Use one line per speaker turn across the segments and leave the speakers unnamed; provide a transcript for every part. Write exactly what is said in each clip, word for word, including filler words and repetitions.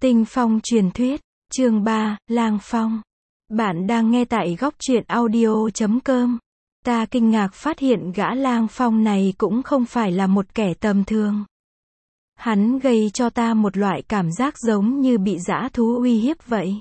Tinh Phong truyền thuyết, chương ba, Lang Phong. Bạn đang nghe tại góc truyện audio chấm com. Ta kinh ngạc phát hiện gã Lang Phong này cũng không phải là một kẻ tầm thường. Hắn gây cho ta một loại cảm giác giống như bị dã thú uy hiếp vậy.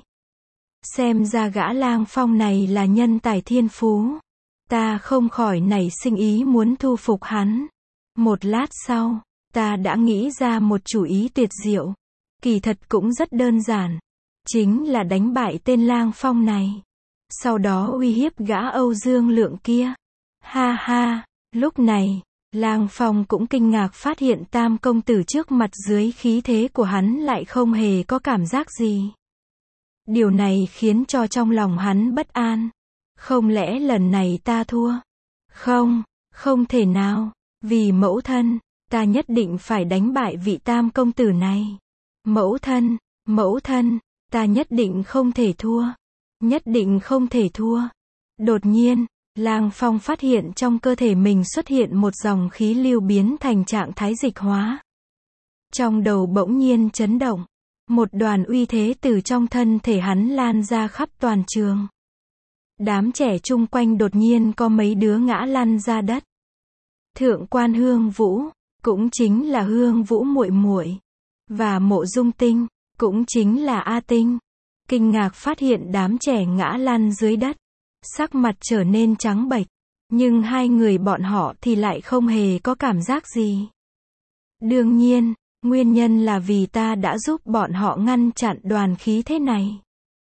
Xem ra gã Lang Phong này là nhân tài thiên phú. Ta không khỏi nảy sinh ý muốn thu phục hắn. Một lát sau, ta đã nghĩ ra một chủ ý tuyệt diệu. Kỳ thật cũng rất đơn giản. Chính là đánh bại tên Lang Phong này. Sau đó uy hiếp gã Âu Dương Lượng kia. Ha ha, lúc này, Lang Phong cũng kinh ngạc phát hiện Tam công tử trước mặt dưới khí thế của hắn lại không hề có cảm giác gì. Điều này khiến cho trong lòng hắn bất an. Không lẽ lần này ta thua? Không, không thể nào. Vì mẫu thân, ta nhất định phải đánh bại vị Tam công tử này. Mẫu thân, mẫu thân, ta nhất định không thể thua. Nhất định không thể thua. Đột nhiên, Lang Phong phát hiện trong cơ thể mình xuất hiện một dòng khí lưu biến thành trạng thái dịch hóa. Trong đầu bỗng nhiên chấn động. Một đoàn uy thế từ trong thân thể hắn lan ra khắp toàn trường. Đám trẻ chung quanh đột nhiên có mấy đứa ngã lăn ra đất. Thượng quan Hương Vũ, cũng chính là Hương Vũ muội muội, và Mộ Dung Tinh, cũng chính là A Tinh, kinh ngạc phát hiện đám trẻ ngã lăn dưới đất, sắc mặt trở nên trắng bệch, nhưng hai người bọn họ thì lại không hề có cảm giác gì. Đương nhiên, nguyên nhân là vì ta đã giúp bọn họ ngăn chặn đoàn khí thế này.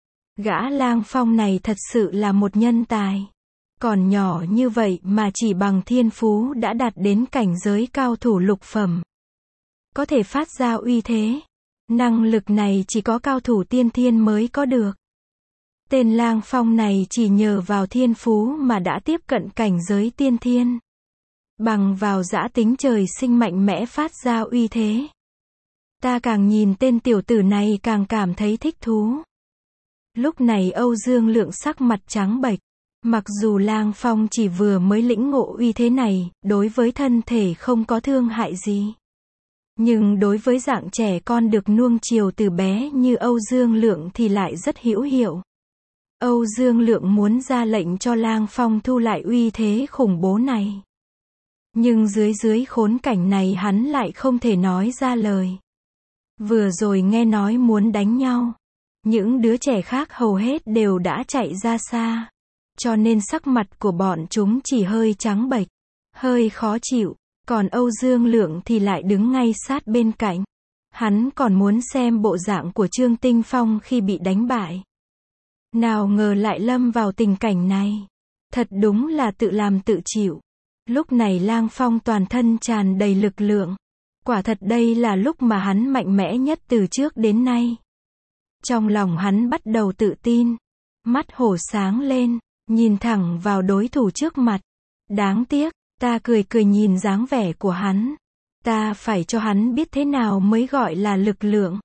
Gã Lang Phong này thật sự là một nhân tài. Còn nhỏ như vậy mà chỉ bằng thiên phú đã đạt đến cảnh giới cao thủ lục phẩm. Có thể phát ra uy thế. Năng lực này chỉ có cao thủ tiên thiên mới có được. Tên Lang Phong này chỉ nhờ vào thiên phú mà đã tiếp cận cảnh giới tiên thiên. Bằng vào dã tính trời sinh mạnh mẽ phát ra uy thế. Ta càng nhìn tên tiểu tử này càng cảm thấy thích thú. Lúc này Âu Dương Lượng sắc mặt trắng bệch. Mặc dù Lang Phong chỉ vừa mới lĩnh ngộ uy thế này, đối với thân thể không có thương hại gì. Nhưng đối với dạng trẻ con được nuông chiều từ bé như Âu Dương Lượng thì lại rất hữu hiệu. Âu Dương Lượng muốn ra lệnh cho Lang Phong thu lại uy thế khủng bố này. Nhưng dưới dưới khốn cảnh này hắn lại không thể nói ra lời. Vừa rồi nghe nói muốn đánh nhau. Những đứa trẻ khác hầu hết đều đã chạy ra xa. Cho nên sắc mặt của bọn chúng chỉ hơi trắng bệch, hơi khó chịu, còn Âu Dương Lượng thì lại đứng ngay sát bên cạnh. Hắn còn muốn xem bộ dạng của Trương Tinh Phong khi bị đánh bại. Nào ngờ lại lâm vào tình cảnh này. Thật đúng là tự làm tự chịu. Lúc này Lang Phong toàn thân tràn đầy lực lượng. Quả thật đây là lúc mà hắn mạnh mẽ nhất từ trước đến nay. Trong lòng hắn bắt đầu tự tin. Mắt hổ sáng lên. Nhìn thẳng vào đối thủ trước mặt. Đáng tiếc, ta cười cười nhìn dáng vẻ của hắn. Ta phải cho hắn biết thế nào mới gọi là lực lượng.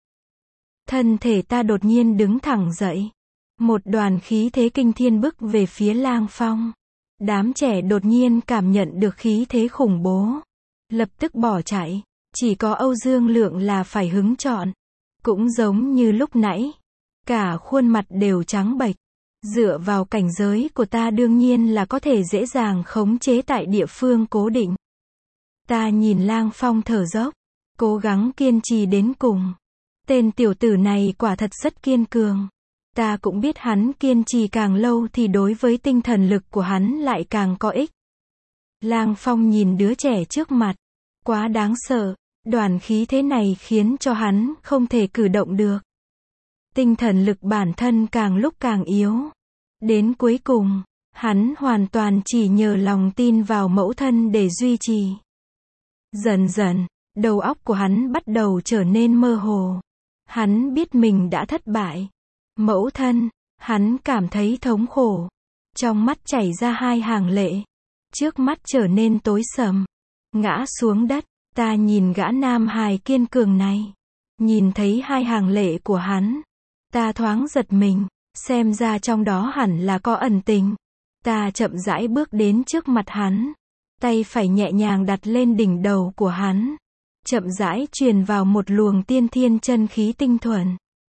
Thân thể ta đột nhiên đứng thẳng dậy. Một đoàn khí thế kinh thiên bức về phía Lang Phong. Đám trẻ đột nhiên cảm nhận được khí thế khủng bố. Lập tức bỏ chạy. Chỉ có Âu Dương Lượng là phải hứng chọn. Cũng giống như lúc nãy. Cả khuôn mặt đều trắng bệch. Dựa vào cảnh giới của ta đương nhiên là có thể dễ dàng khống chế tại địa phương cố định. Ta nhìn Lang Phong thở dốc, cố gắng kiên trì đến cùng. Tên tiểu tử này quả thật rất kiên cường. Ta cũng biết hắn kiên trì càng lâu thì đối với tinh thần lực của hắn lại càng có ích. Lang Phong nhìn đứa trẻ trước mặt, quá đáng sợ, đoàn khí thế này khiến cho hắn không thể cử động được. Tinh thần lực bản thân càng lúc càng yếu. Đến cuối cùng, hắn hoàn toàn chỉ nhờ lòng tin vào mẫu thân để duy trì. Dần dần, đầu óc của hắn bắt đầu trở nên mơ hồ. Hắn biết mình đã thất bại. Mẫu thân, hắn cảm thấy thống khổ. Trong mắt chảy ra hai hàng lệ. Trước mắt trở nên tối sầm. Ngã xuống đất, ta nhìn gã nam hài kiên cường này. Nhìn thấy hai hàng lệ của hắn. Ta thoáng giật mình, xem ra trong đó hẳn là có ẩn tình. Ta chậm rãi bước đến trước mặt hắn. Tay phải nhẹ nhàng đặt lên đỉnh đầu của hắn. Chậm rãi truyền vào một luồng tiên thiên chân khí tinh thuần.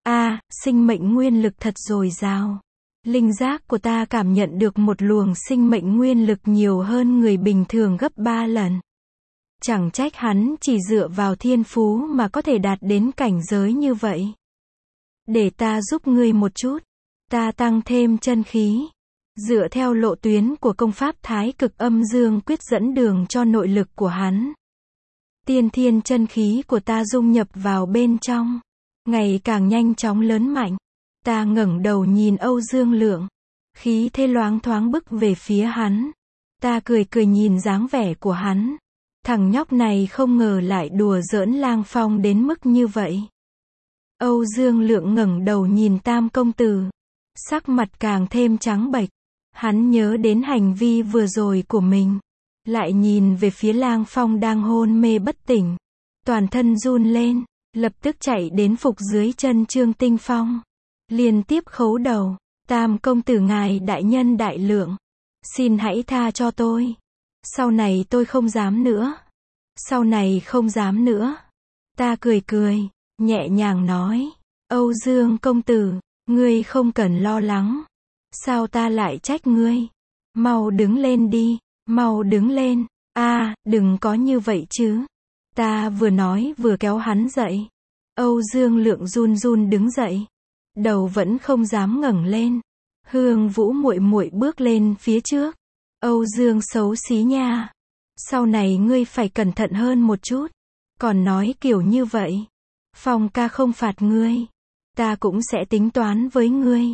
A, sinh mệnh nguyên lực thật dồi dào. Linh giác của ta cảm nhận được một luồng sinh mệnh nguyên lực nhiều hơn người bình thường gấp ba lần. Chẳng trách hắn chỉ dựa vào thiên phú mà có thể đạt đến cảnh giới như vậy. Để ta giúp ngươi một chút. Ta tăng thêm chân khí. Dựa theo lộ tuyến của công pháp Thái Cực Âm Dương Quyết dẫn đường cho nội lực của hắn. Tiên thiên chân khí của ta dung nhập vào bên trong. Ngày càng nhanh chóng lớn mạnh. Ta ngẩng đầu nhìn Âu Dương Lượng. Khí thế loáng thoáng bức về phía hắn. Ta cười cười nhìn dáng vẻ của hắn. Thằng nhóc này không ngờ lại đùa giỡn Lang Phong đến mức như vậy. Âu Dương Lượng ngẩng đầu nhìn Tam công tử. Sắc mặt càng thêm trắng bệch. Hắn nhớ đến hành vi vừa rồi của mình. Lại nhìn về phía Lang Phong đang hôn mê bất tỉnh. Toàn thân run lên. Lập tức chạy đến phục dưới chân Trương Tinh Phong. Liên tiếp khấu đầu. Tam công tử ngài đại nhân đại lượng. Xin hãy tha cho tôi. Sau này tôi không dám nữa. Sau này không dám nữa. Ta cười cười. Nhẹ nhàng nói. Âu Dương công tử. Ngươi không cần lo lắng. Sao ta lại trách ngươi? Mau đứng lên đi. Mau đứng lên. A, à, đừng có như vậy chứ. Ta vừa nói vừa kéo hắn dậy. Âu Dương Lượng run run đứng dậy. Đầu vẫn không dám ngẩng lên. Hương Vũ muội muội bước lên phía trước. Âu Dương xấu xí nha. Sau này ngươi phải cẩn thận hơn một chút. Còn nói kiểu như vậy. Phong ca không phạt ngươi. Ta cũng sẽ tính toán với ngươi.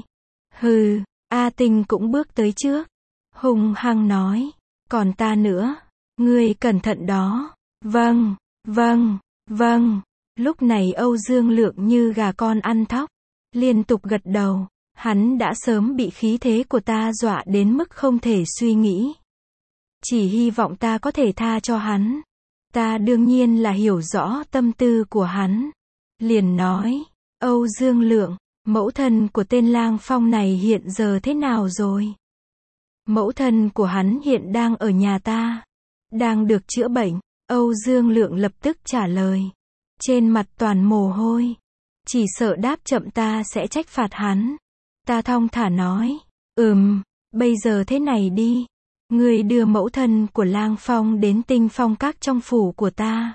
Hừ, A Tinh cũng bước tới trước. Hùng hăng nói. Còn ta nữa. Ngươi cẩn thận đó. Vâng, vâng, vâng. Lúc này Âu Dương Lượng như gà con ăn thóc. Liên tục gật đầu. Hắn đã sớm bị khí thế của ta dọa đến mức không thể suy nghĩ. Chỉ hy vọng ta có thể tha cho hắn. Ta đương nhiên là hiểu rõ tâm tư của hắn. Liền nói. Âu Dương Lượng, mẫu thân của tên Lang Phong này hiện giờ thế nào rồi? Mẫu thân của hắn hiện đang ở nhà ta. Đang được chữa bệnh. Âu Dương Lượng lập tức trả lời. Trên mặt toàn mồ hôi. Chỉ sợ đáp chậm ta sẽ trách phạt hắn. Ta thong thả nói. Ừm, bây giờ thế này đi. Ngươi đưa mẫu thân của Lang Phong đến Tinh Phong Các trong phủ của ta.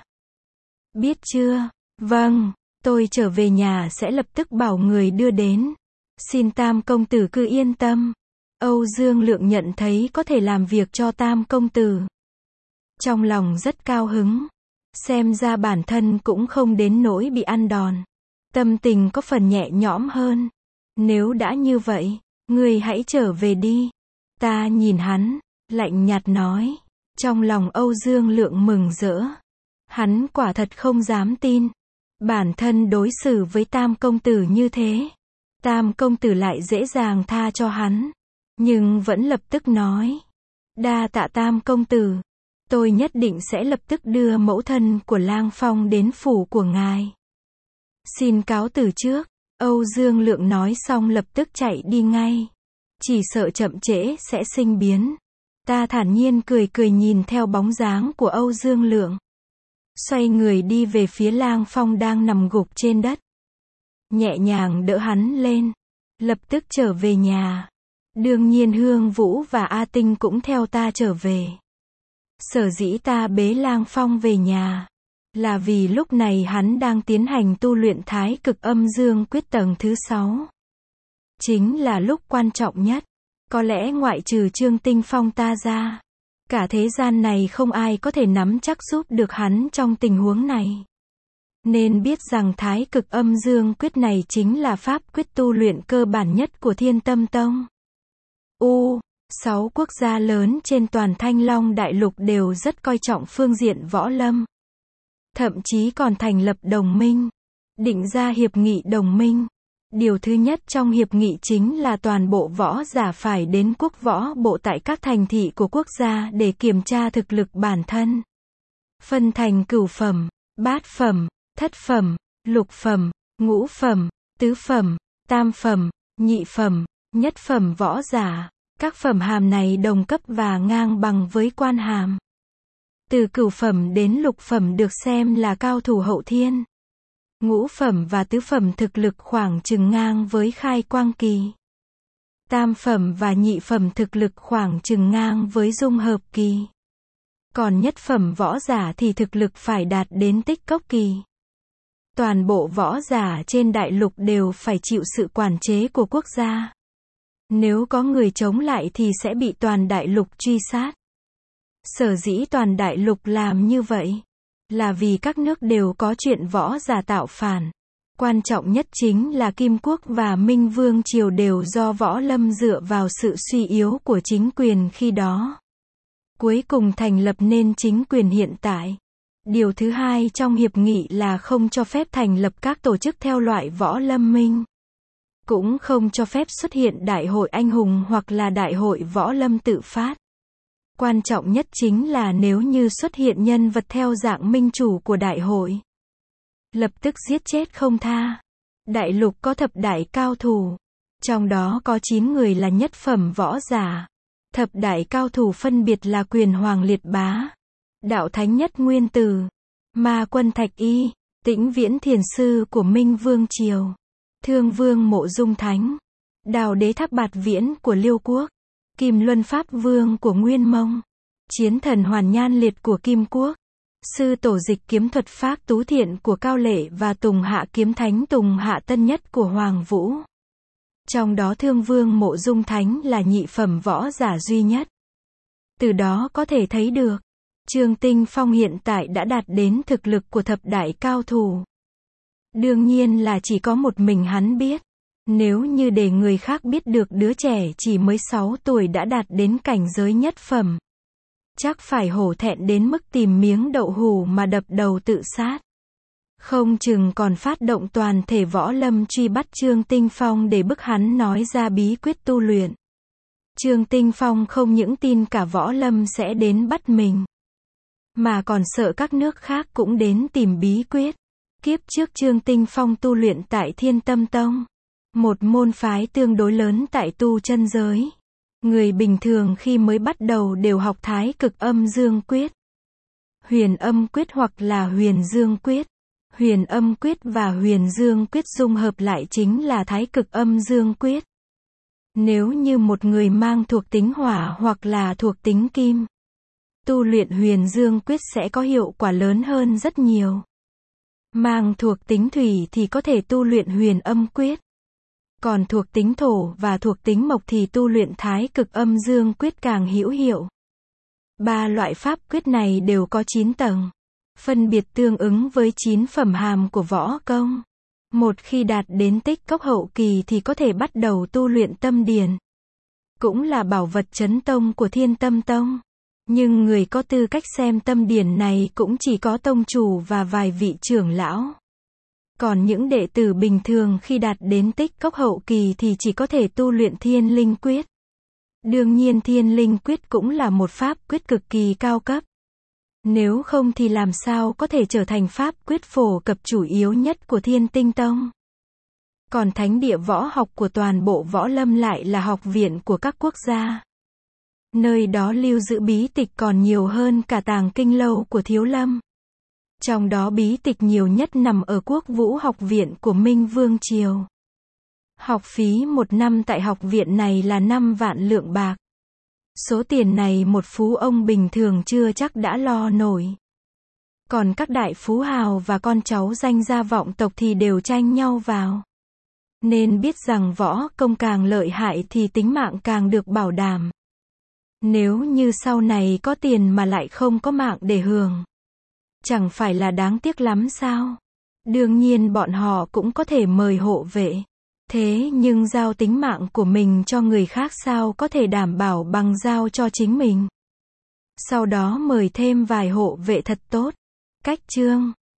Biết chưa? Vâng, tôi trở về nhà sẽ lập tức bảo người đưa đến. Xin Tam công tử cứ yên tâm. Âu Dương Lượng nhận thấy có thể làm việc cho Tam công tử. Trong lòng rất cao hứng. Xem ra bản thân cũng không đến nỗi bị ăn đòn. Tâm tình có phần nhẹ nhõm hơn. Nếu đã như vậy, ngươi hãy trở về đi. Ta nhìn hắn, lạnh nhạt nói. Trong lòng Âu Dương Lượng mừng rỡ. Hắn quả thật không dám tin. Bản thân đối xử với Tam công tử như thế. Tam công tử lại dễ dàng tha cho hắn. Nhưng vẫn lập tức nói. Đa tạ Tam công tử. Tôi nhất định sẽ lập tức đưa mẫu thân của Lang Phong đến phủ của ngài. Xin cáo từ trước. Âu Dương Lượng nói xong lập tức chạy đi ngay. Chỉ sợ chậm trễ sẽ sinh biến. Ta thản nhiên cười cười nhìn theo bóng dáng của Âu Dương Lượng. Xoay người đi về phía Lang Phong đang nằm gục trên đất. Nhẹ nhàng đỡ hắn lên. Lập tức trở về nhà. Đương nhiên Hương Vũ và A Tinh cũng theo ta trở về. Sở dĩ ta bế Lang Phong về nhà. Là vì lúc này hắn đang tiến hành tu luyện Thái Cực Âm Dương Quyết tầng thứ sáu. Chính là lúc quan trọng nhất. Có lẽ ngoại trừ Trương Tinh Phong ta ra. Cả thế gian này không ai có thể nắm chắc giúp được hắn trong tình huống này. Nên biết rằng Thái Cực Âm Dương Quyết này chính là pháp quyết tu luyện cơ bản nhất của Thiên Tâm Tông. U, sáu quốc gia lớn trên toàn Thanh Long Đại Lục đều rất coi trọng phương diện võ lâm. Thậm chí còn thành lập đồng minh. Định ra hiệp nghị đồng minh. Điều thứ nhất trong hiệp nghị chính là toàn bộ võ giả phải đến quốc võ bộ tại các thành thị của quốc gia để kiểm tra thực lực bản thân. Phân thành cửu phẩm, bát phẩm, thất phẩm, lục phẩm, ngũ phẩm, tứ phẩm, tam phẩm, nhị phẩm, nhất phẩm võ giả. Các phẩm hàm này đồng cấp và ngang bằng với quan hàm. Từ cửu phẩm đến lục phẩm được xem là cao thủ hậu thiên. Ngũ phẩm và tứ phẩm thực lực khoảng chừng ngang với khai quang kỳ. Tam phẩm và nhị phẩm thực lực khoảng chừng ngang với dung hợp kỳ. Còn nhất phẩm võ giả thì thực lực phải đạt đến tích cốc kỳ. Toàn bộ võ giả trên đại lục đều phải chịu sự quản chế của quốc gia. Nếu có người chống lại thì sẽ bị toàn đại lục truy sát. Sở dĩ toàn đại lục làm như vậy là vì các nước đều có chuyện võ giả tạo phản. Quan trọng nhất chính là Kim Quốc và Minh Vương Triều đều do võ lâm dựa vào sự suy yếu của chính quyền khi đó. Cuối cùng thành lập nên chính quyền hiện tại. Điều thứ hai trong hiệp nghị là không cho phép thành lập các tổ chức theo loại võ lâm minh. Cũng không cho phép xuất hiện đại hội anh hùng hoặc là đại hội võ lâm tự phát. Quan trọng nhất chính là nếu như xuất hiện nhân vật theo dạng minh chủ của đại hội, lập tức giết chết không tha. Đại lục có thập đại cao thủ, trong đó có chín người là nhất phẩm võ giả. Thập đại cao thủ phân biệt là Quyền Hoàng Liệt Bá, Đạo Thánh Nhất Nguyên Tử, Ma Quân Thạch Y, Tĩnh Viễn Thiền Sư của Minh Vương Triều, Thương Vương Mộ Dung Thánh, Đào Đế Thác Bạt Viễn của Liêu Quốc, Kim Luân Pháp Vương của Nguyên Mông, Chiến Thần Hoàn Nhan Liệt của Kim Quốc, Sư Tổ Dịch Kiếm Thuật Pháp Tú Thiện của Cao Lệ và Tùng Hạ Kiếm Thánh Tùng Hạ Tân Nhất của Hoàng Vũ. Trong đó Thương Vương Mộ Dung Thánh là nhị phẩm võ giả duy nhất. Từ đó có thể thấy được, Trương Tinh Phong hiện tại đã đạt đến thực lực của thập đại cao thủ. Đương nhiên là chỉ có một mình hắn biết. Nếu như để người khác biết được đứa trẻ chỉ mới sáu tuổi đã đạt đến cảnh giới nhất phẩm, chắc phải hổ thẹn đến mức tìm miếng đậu hủ mà đập đầu tự sát. Không chừng còn phát động toàn thể võ lâm truy bắt Trương Tinh Phong để bức hắn nói ra bí quyết tu luyện. Trương Tinh Phong không những tin cả võ lâm sẽ đến bắt mình, mà còn sợ các nước khác cũng đến tìm bí quyết. Kiếp trước Trương Tinh Phong tu luyện tại Thiên Tâm Tông, một môn phái tương đối lớn tại tu chân giới. Người bình thường khi mới bắt đầu đều học Thái Cực Âm Dương Quyết, Huyền Âm Quyết hoặc là Huyền Dương Quyết. Huyền Âm Quyết và Huyền Dương Quyết dung hợp lại chính là Thái Cực Âm Dương Quyết. Nếu như một người mang thuộc tính hỏa hoặc là thuộc tính kim, tu luyện Huyền Dương Quyết sẽ có hiệu quả lớn hơn rất nhiều. Mang thuộc tính thủy thì có thể tu luyện Huyền Âm Quyết. Còn thuộc tính thổ và thuộc tính mộc thì tu luyện Thái Cực Âm Dương Quyết càng hữu hiệu. Ba loại pháp quyết này đều có chín tầng, phân biệt tương ứng với chín phẩm hàm của võ công. Một khi đạt đến tích cốc hậu kỳ thì có thể bắt đầu tu luyện tâm điền. Cũng là bảo vật chấn tông của Thiên Tâm Tông. Nhưng người có tư cách xem tâm điển này cũng chỉ có tông chủ và vài vị trưởng lão. Còn những đệ tử bình thường khi đạt đến tích cốc hậu kỳ thì chỉ có thể tu luyện Thiên Linh Quyết. Đương nhiên Thiên Linh Quyết cũng là một pháp quyết cực kỳ cao cấp. Nếu không thì làm sao có thể trở thành pháp quyết phổ cập chủ yếu nhất của Thiên Tinh Tông. Còn thánh địa võ học của toàn bộ võ lâm lại là học viện của các quốc gia. Nơi đó lưu giữ bí tịch còn nhiều hơn cả tàng kinh lâu của Thiếu Lâm. Trong đó bí tịch nhiều nhất nằm ở Quốc Vũ Học Viện của Minh Vương Triều. Học phí một năm tại học viện này là năm vạn lượng bạc. Số tiền này một phú ông bình thường chưa chắc đã lo nổi. Còn các đại phú hào và con cháu danh gia vọng tộc thì đều tranh nhau vào. Nên biết rằng võ công càng lợi hại thì tính mạng càng được bảo đảm. Nếu như sau này có tiền mà lại không có mạng để hưởng, chẳng phải là đáng tiếc lắm sao? Đương nhiên bọn họ cũng có thể mời hộ vệ. Thế nhưng giao tính mạng của mình cho người khác sao có thể đảm bảo bằng giao cho chính mình? Sau đó mời thêm vài hộ vệ thật tốt. Cách chương